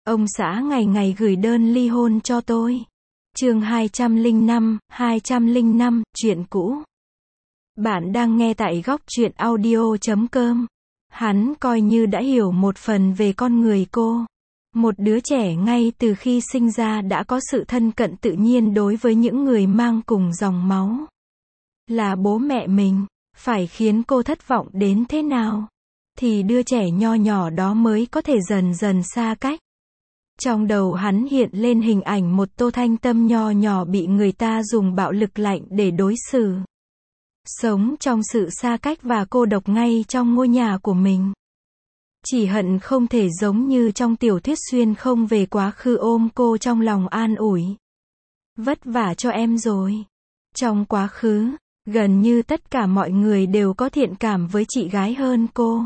Ông xã ngày ngày gửi đơn ly hôn cho tôi. Chương 205, chuyện cũ. Bạn đang nghe tại góc truyện audio.com. Hắn coi như đã hiểu một phần về con người cô. Một đứa trẻ ngay từ khi sinh ra đã có sự thân cận tự nhiên đối với những người mang cùng dòng máu. Là bố mẹ mình, phải khiến cô thất vọng đến thế nào, thì đứa trẻ nho nhỏ đó mới có thể dần dần xa cách. Trong đầu hắn hiện lên hình ảnh một Tô Thanh Tâm nho nhỏ bị người ta dùng bạo lực lạnh để đối xử. Sống trong sự xa cách và cô độc ngay trong ngôi nhà của mình. Chỉ hận không thể giống như trong tiểu thuyết xuyên không về quá khứ ôm cô trong lòng an ủi. Vất vả cho em rồi. Trong quá khứ, gần như tất cả mọi người đều có thiện cảm với chị gái hơn cô.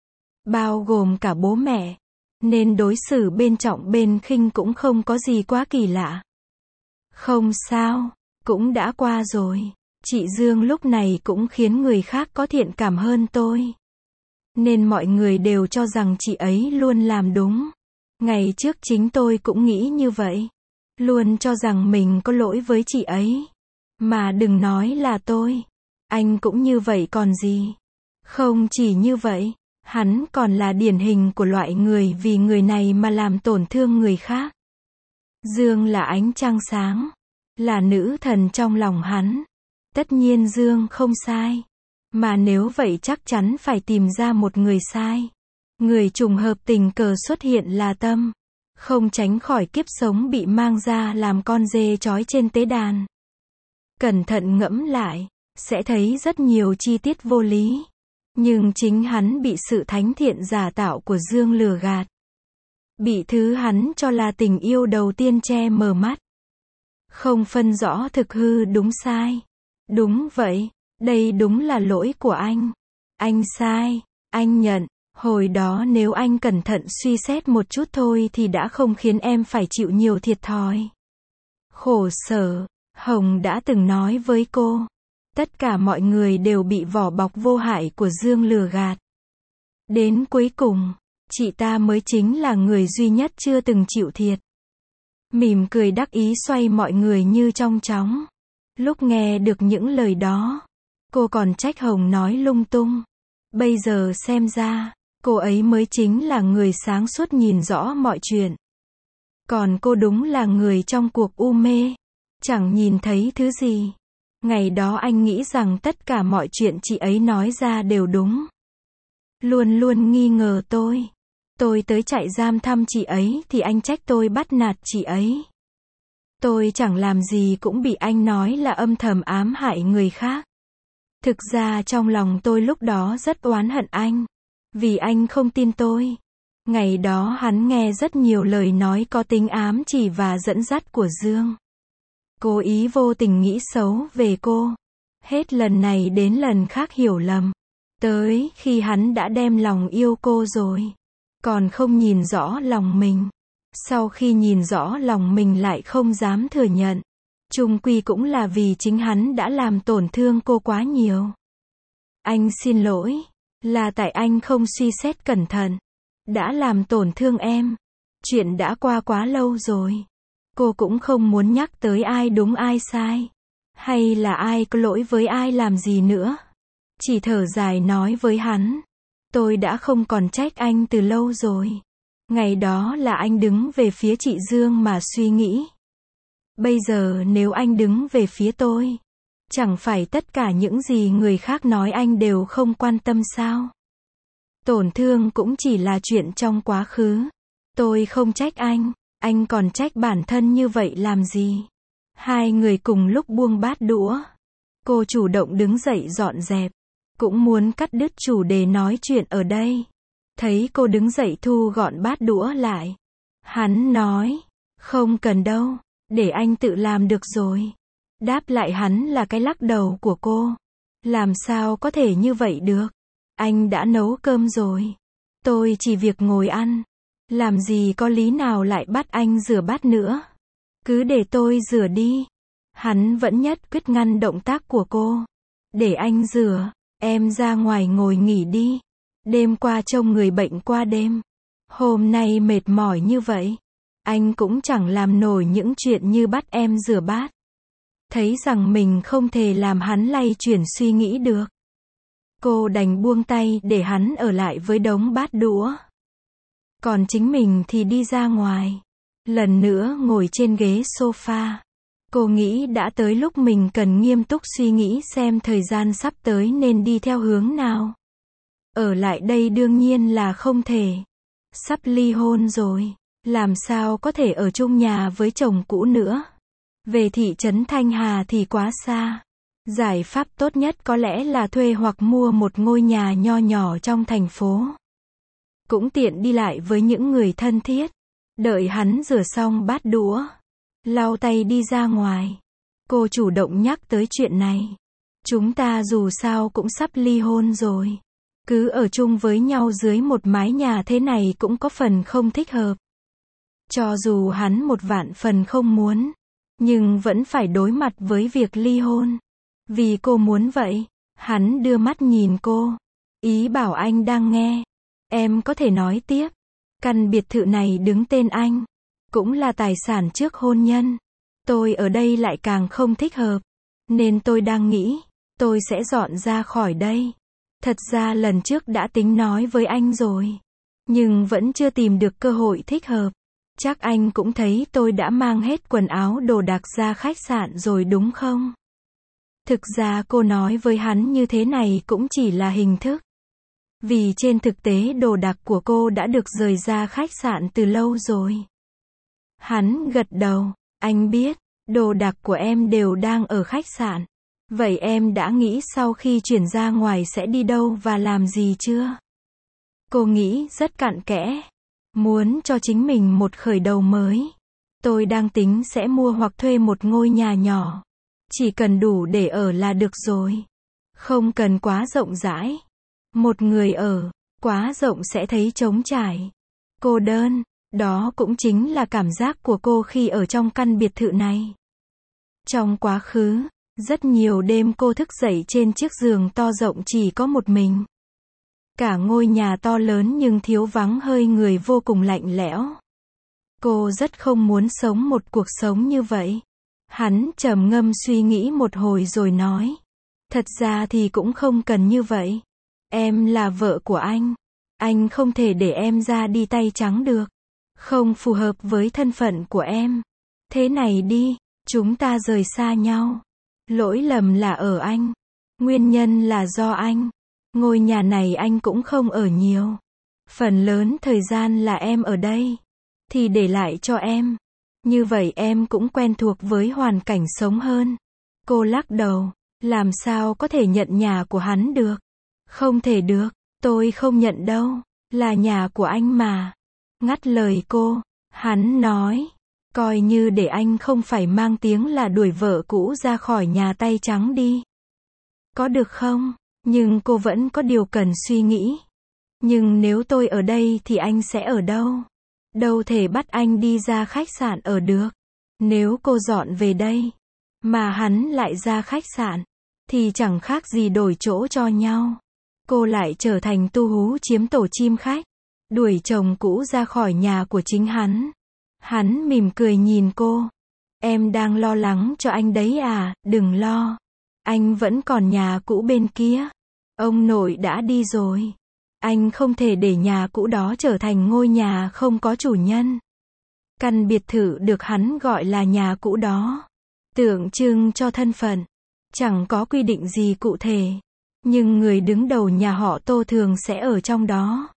Bao gồm cả bố mẹ. Nên đối xử bên trọng bên khinh cũng không có gì quá kỳ lạ. Không sao, cũng đã qua rồi. Chị Dương lúc này cũng khiến người khác có thiện cảm hơn tôi. Nên mọi người đều cho rằng chị ấy luôn làm đúng. Ngày trước chính tôi cũng nghĩ như vậy. Luôn cho rằng mình có lỗi với chị ấy. Mà đừng nói là tôi. Anh cũng như vậy còn gì. Không chỉ như vậy, hắn còn là điển hình của loại người vì người này mà làm tổn thương người khác. Dương là ánh trăng sáng. Là nữ thần trong lòng hắn. Tất nhiên Dương không sai. Mà nếu vậy chắc chắn phải tìm ra một người sai. Người trùng hợp tình cờ xuất hiện là Tâm. Không tránh khỏi kiếp sống bị mang ra làm con dê trói trên tế đàn. Cẩn thận ngẫm lại, sẽ thấy rất nhiều chi tiết vô lý. Nhưng chính hắn bị sự thánh thiện giả tạo của Dương lừa gạt. Bị thứ hắn cho là tình yêu đầu tiên che mờ mắt. Không phân rõ thực hư đúng sai. Đúng vậy, đây đúng là lỗi của anh. Anh sai, anh nhận. Hồi đó nếu anh cẩn thận suy xét một chút thôi thì đã không khiến em phải chịu nhiều thiệt thòi. Khổ sở, Hồng đã từng nói với cô. Tất cả mọi người đều bị vỏ bọc vô hại của Dương lừa gạt. Đến cuối cùng, chị ta mới chính là người duy nhất chưa từng chịu thiệt. Mỉm cười đắc ý xoay mọi người như trong chóng. Lúc nghe được những lời đó, cô còn trách Hồng nói lung tung. Bây giờ xem ra, cô ấy mới chính là người sáng suốt nhìn rõ mọi chuyện. Còn cô đúng là người trong cuộc u mê, chẳng nhìn thấy thứ gì. Ngày đó anh nghĩ rằng tất cả mọi chuyện chị ấy nói ra đều đúng. Luôn luôn nghi ngờ tôi. Tôi tới trại giam thăm chị ấy thì anh trách tôi bắt nạt chị ấy. Tôi chẳng làm gì cũng bị anh nói là âm thầm ám hại người khác. Thực ra trong lòng tôi lúc đó rất oán hận anh. Vì anh không tin tôi. Ngày đó hắn nghe rất nhiều lời nói có tính ám chỉ và dẫn dắt của Dương. Cố ý vô tình nghĩ xấu về cô. Hết lần này đến lần khác hiểu lầm. Tới khi hắn đã đem lòng yêu cô rồi. Còn không nhìn rõ lòng mình. Sau khi nhìn rõ lòng mình lại không dám thừa nhận. Chung quy cũng là vì chính hắn đã làm tổn thương cô quá nhiều. Anh xin lỗi. Là tại anh không suy xét cẩn thận. Đã làm tổn thương em. Chuyện đã qua quá lâu rồi. Cô cũng không muốn nhắc tới ai đúng ai sai. Hay là ai có lỗi với ai làm gì nữa. Chỉ thở dài nói với hắn. Tôi đã không còn trách anh từ lâu rồi. Ngày đó là anh đứng về phía chị Dương mà suy nghĩ. Bây giờ nếu anh đứng về phía tôi, chẳng phải tất cả những gì người khác nói anh đều không quan tâm sao? Tổn thương cũng chỉ là chuyện trong quá khứ. Tôi không trách anh còn trách bản thân như vậy làm gì? Hai người cùng lúc buông bát đũa. Cô chủ động đứng dậy dọn dẹp. Cũng muốn cắt đứt chủ đề nói chuyện ở đây. Thấy cô đứng dậy thu gọn bát đũa lại. Hắn nói, không cần đâu, để anh tự làm được rồi. Đáp lại hắn là cái lắc đầu của cô. Làm sao có thể như vậy được? Anh đã nấu cơm rồi. Tôi chỉ việc ngồi ăn. Làm gì có lý nào lại bắt anh rửa bát nữa. Cứ để tôi rửa đi. Hắn vẫn nhất quyết ngăn động tác của cô. Để anh rửa, em ra ngoài ngồi nghỉ đi. Đêm qua trông người bệnh qua đêm. Hôm nay mệt mỏi như vậy. Anh cũng chẳng làm nổi những chuyện như bắt em rửa bát. Thấy rằng mình không thể làm hắn lay chuyển suy nghĩ được. Cô đành buông tay để hắn ở lại với đống bát đũa. Còn chính mình thì đi ra ngoài. Lần nữa ngồi trên ghế sofa. Cô nghĩ đã tới lúc mình cần nghiêm túc suy nghĩ xem thời gian sắp tới nên đi theo hướng nào. Ở lại đây đương nhiên là không thể. Sắp ly hôn rồi, làm sao có thể ở chung nhà với chồng cũ nữa. Về thị trấn Thanh Hà thì quá xa. Giải pháp tốt nhất có lẽ là thuê hoặc mua một ngôi nhà nho nhỏ trong thành phố. Cũng tiện đi lại với những người thân thiết. Đợi hắn rửa xong bát đũa, lau tay đi ra ngoài. Cô chủ động nhắc tới chuyện này. Chúng ta dù sao cũng sắp ly hôn rồi. Cứ ở chung với nhau dưới một mái nhà thế này cũng có phần không thích hợp. Cho dù hắn một vạn phần không muốn, nhưng vẫn phải đối mặt với việc ly hôn. Vì cô muốn vậy. Hắn đưa mắt nhìn cô. Ý bảo anh đang nghe. Em có thể nói tiếp. Căn biệt thự này đứng tên anh. Cũng là tài sản trước hôn nhân. Tôi ở đây lại càng không thích hợp. Nên tôi đang nghĩ, tôi sẽ dọn ra khỏi đây. Thật ra lần trước đã tính nói với anh rồi. Nhưng vẫn chưa tìm được cơ hội thích hợp. Chắc anh cũng thấy tôi đã mang hết quần áo đồ đạc ra khách sạn rồi đúng không? Thực ra cô nói với hắn như thế này cũng chỉ là hình thức. Vì trên thực tế đồ đạc của cô đã được rời ra khách sạn từ lâu rồi. Hắn gật đầu. Anh biết, đồ đạc của em đều đang ở khách sạn. Vậy em đã nghĩ sau khi chuyển ra ngoài sẽ đi đâu và làm gì chưa? Cô nghĩ rất cặn kẽ. Muốn cho chính mình một khởi đầu mới. Tôi đang tính sẽ mua hoặc thuê một ngôi nhà nhỏ. Chỉ cần đủ để ở là được rồi. Không cần quá rộng rãi. Một người ở, quá rộng sẽ thấy trống trải. Cô đơn, đó cũng chính là cảm giác của cô khi ở trong căn biệt thự này. Trong quá khứ, rất nhiều đêm cô thức dậy trên chiếc giường to rộng chỉ có một mình. Cả ngôi nhà to lớn nhưng thiếu vắng hơi người vô cùng lạnh lẽo. Cô rất không muốn sống một cuộc sống như vậy. Hắn trầm ngâm suy nghĩ một hồi rồi nói. Thật ra thì cũng không cần như vậy. Em là vợ của anh. Anh không thể để em ra đi tay trắng được. Không phù hợp với thân phận của em. Thế này đi, chúng ta rời xa nhau. Lỗi lầm là ở anh. Nguyên nhân là do anh. Ngôi nhà này anh cũng không ở nhiều. Phần lớn thời gian là em ở đây. Thì để lại cho em. Như vậy em cũng quen thuộc với hoàn cảnh sống hơn. Cô lắc đầu. Làm sao có thể nhận nhà của hắn được? Không thể được. Tôi không nhận đâu. Là nhà của anh mà. Ngắt lời cô. Hắn nói. Coi như để anh không phải mang tiếng là đuổi vợ cũ ra khỏi nhà tay trắng đi. Có được không? Nhưng cô vẫn có điều cần suy nghĩ. Nhưng nếu tôi ở đây thì anh sẽ ở đâu? Đâu thể bắt anh đi ra khách sạn ở được. Nếu cô dọn về đây, mà hắn lại ra khách sạn, thì chẳng khác gì đổi chỗ cho nhau. Cô lại trở thành tu hú chiếm tổ chim khách, đuổi chồng cũ ra khỏi nhà của chính hắn. Hắn mỉm cười nhìn cô. Em đang lo lắng cho anh đấy à? Đừng lo. Anh vẫn còn nhà cũ bên kia. Ông nội đã đi rồi. Anh không thể để nhà cũ đó trở thành ngôi nhà không có chủ nhân. Căn biệt thự được hắn gọi là nhà cũ đó, tượng trưng cho thân phận. Chẳng có quy định gì cụ thể. Nhưng người đứng đầu nhà họ Tô thường sẽ ở trong đó.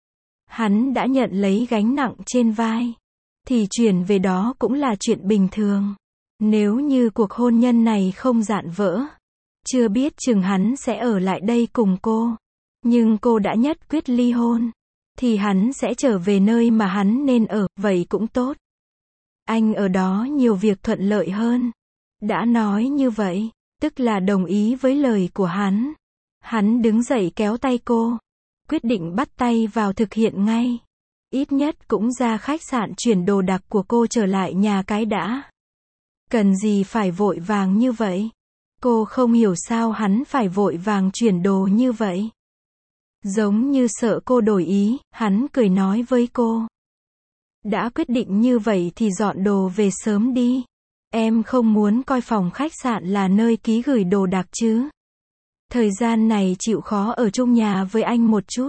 Hắn đã nhận lấy gánh nặng trên vai. Thì chuyển về đó cũng là chuyện bình thường. Nếu như cuộc hôn nhân này không rạn vỡ, chưa biết chừng hắn sẽ ở lại đây cùng cô. Nhưng cô đã nhất quyết ly hôn, thì hắn sẽ trở về nơi mà hắn nên ở, vậy cũng tốt. Anh ở đó nhiều việc thuận lợi hơn. Đã nói như vậy, tức là đồng ý với lời của hắn. Hắn đứng dậy kéo tay cô, quyết định bắt tay vào thực hiện ngay. Ít nhất cũng ra khách sạn chuyển đồ đạc của cô trở lại nhà cái đã. Cần gì phải vội vàng như vậy? Cô không hiểu sao hắn phải vội vàng chuyển đồ như vậy. Giống như sợ cô đổi ý, hắn cười nói với cô. Đã quyết định như vậy thì dọn đồ về sớm đi. Em không muốn coi phòng khách sạn là nơi ký gửi đồ đạc chứ. Thời gian này chịu khó ở chung nhà với anh một chút.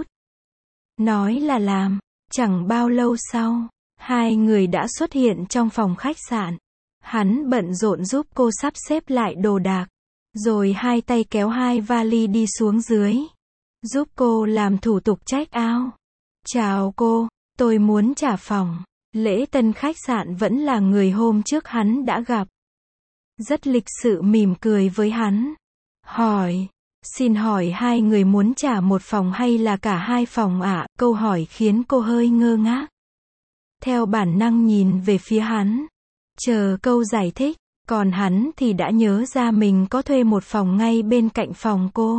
Nói là làm. Chẳng bao lâu sau, hai người đã xuất hiện trong phòng khách sạn. Hắn bận rộn giúp cô sắp xếp lại đồ đạc. Rồi hai tay kéo hai vali đi xuống dưới. Giúp cô làm thủ tục check out. Chào cô, tôi muốn trả phòng. Lễ tân khách sạn vẫn là người hôm trước hắn đã gặp. Rất lịch sự mỉm cười với hắn. Hỏi, xin hỏi hai người muốn trả một phòng hay là cả hai phòng ạ? Câu hỏi khiến cô hơi ngơ ngác. Theo bản năng nhìn về phía hắn. Chờ câu giải thích. Còn hắn thì đã nhớ ra mình có thuê một phòng ngay bên cạnh phòng cô.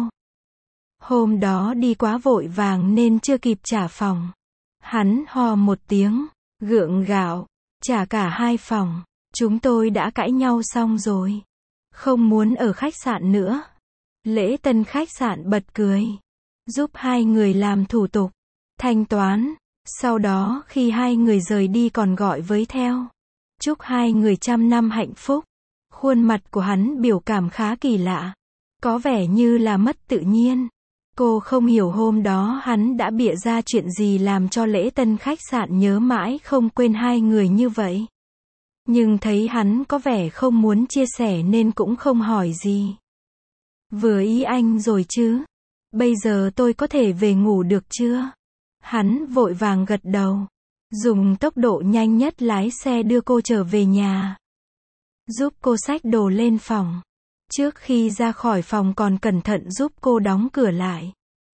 Hôm đó đi quá vội vàng nên chưa kịp trả phòng. Hắn ho một tiếng, gượng gạo, trả cả hai phòng. Chúng tôi đã cãi nhau xong rồi. Không muốn ở khách sạn nữa. Lễ tân khách sạn bật cười. Giúp hai người làm thủ tục, thanh toán. Sau đó khi hai người rời đi còn gọi với theo. Chúc hai người trăm năm hạnh phúc. Khuôn mặt của hắn biểu cảm khá kỳ lạ. Có vẻ như là mất tự nhiên. Cô không hiểu hôm đó hắn đã bịa ra chuyện gì làm cho lễ tân khách sạn nhớ mãi không quên hai người như vậy. Nhưng thấy hắn có vẻ không muốn chia sẻ nên cũng không hỏi gì. Vừa ý anh rồi chứ? Bây giờ tôi có thể về ngủ được chưa? Hắn vội vàng gật đầu. Dùng tốc độ nhanh nhất lái xe đưa cô trở về nhà. Giúp cô xách đồ lên phòng. Trước khi ra khỏi phòng còn cẩn thận giúp cô đóng cửa lại.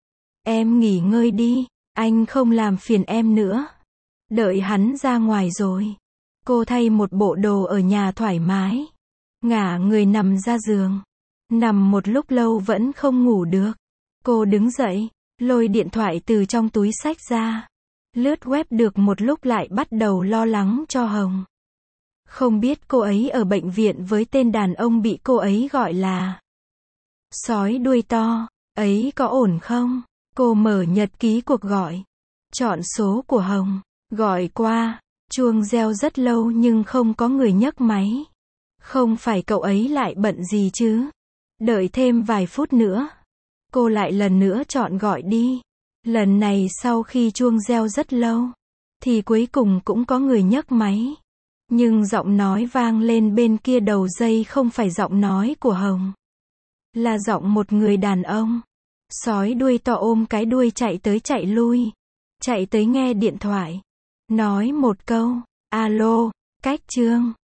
Em nghỉ ngơi đi, anh không làm phiền em nữa. Đợi hắn ra ngoài rồi. Cô thay một bộ đồ ở nhà thoải mái. Ngả người nằm ra giường. Nằm một lúc lâu vẫn không ngủ được. Cô đứng dậy, lôi điện thoại từ trong túi xách ra. Lướt web được một lúc lại bắt đầu lo lắng cho Hồng. Không biết cô ấy ở bệnh viện với tên đàn ông bị cô ấy gọi là sói đuôi to, ấy có ổn không? Cô mở nhật ký cuộc gọi. Chọn số của Hồng. Gọi qua. Chuông reo rất lâu nhưng không có người nhấc máy. Không phải cậu ấy lại bận gì chứ? Đợi thêm vài phút nữa. Cô lại lần nữa chọn gọi đi. Lần này sau khi chuông reo rất lâu, thì cuối cùng cũng có người nhấc máy. Nhưng giọng nói vang lên bên kia đầu dây không phải giọng nói của Hồng. Là giọng một người đàn ông. Sói đuôi to ôm cái đuôi chạy tới chạy lui. Chạy tới nghe điện thoại. Nói một câu, alo, Cách Trương.